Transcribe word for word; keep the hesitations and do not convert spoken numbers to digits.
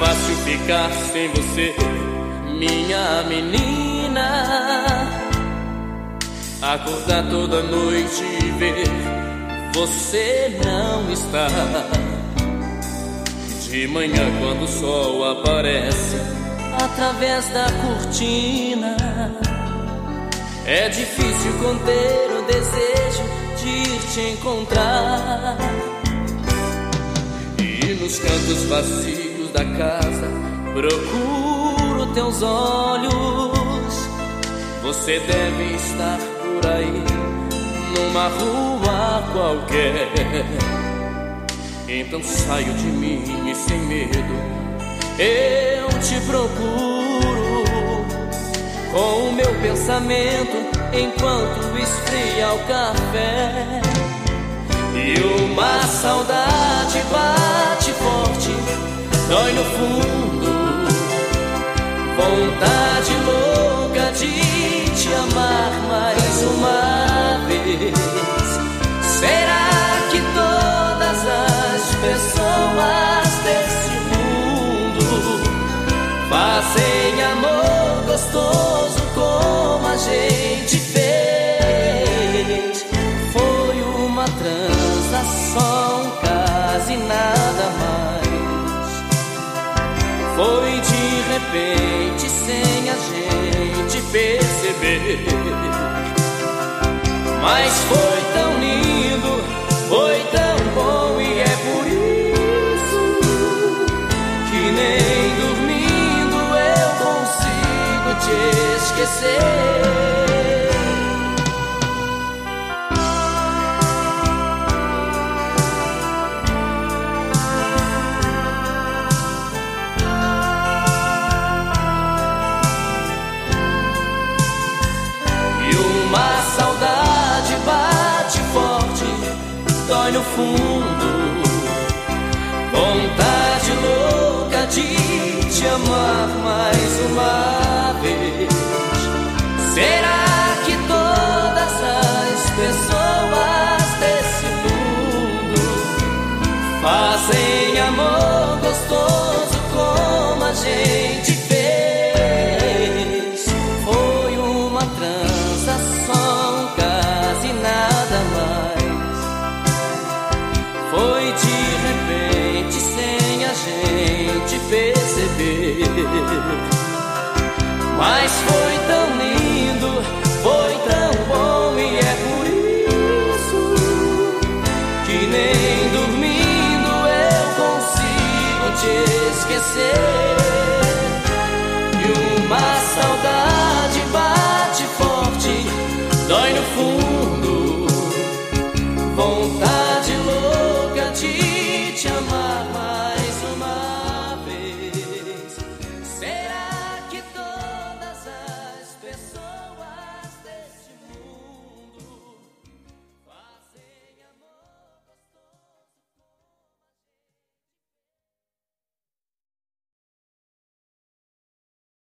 fácil ficar sem você, minha menina. Acordar toda noite e ver você não está. De manhã quando o sol aparece através da cortina, é difícil conter o desejo de ir te encontrar. E nos cantos vazios da casa procuro teus olhos. Você deve estar por aí, numa rua qualquer. Então saio de mim e sem medo eu te procuro, com o meu pensamento enquanto esfria o café. E uma saudade bate forte, dói no fundo, vontade louca de te amar mais uma vez. Será que todas as pessoas desse mundo fazem amor gostoso como a gente fez? Foi uma transação, quase nada mais. Foi de repente, sem a gente perceber. Mas foi tão lindo, foi tão bom, e é por isso que nem dormindo eu consigo te esquecer. Uma saudade bate forte, dói no fundo, vontade louca de te amar mais uma vez. Será que todas as pessoas desse mundo fazem amor gostoso como a gente fez? Foi uma transação, quase nada mais. Foi de repente, sem a gente perceber. Mas foi tão lindo, foi tão bom, e é por isso que nem dormindo eu consigo te esquecer.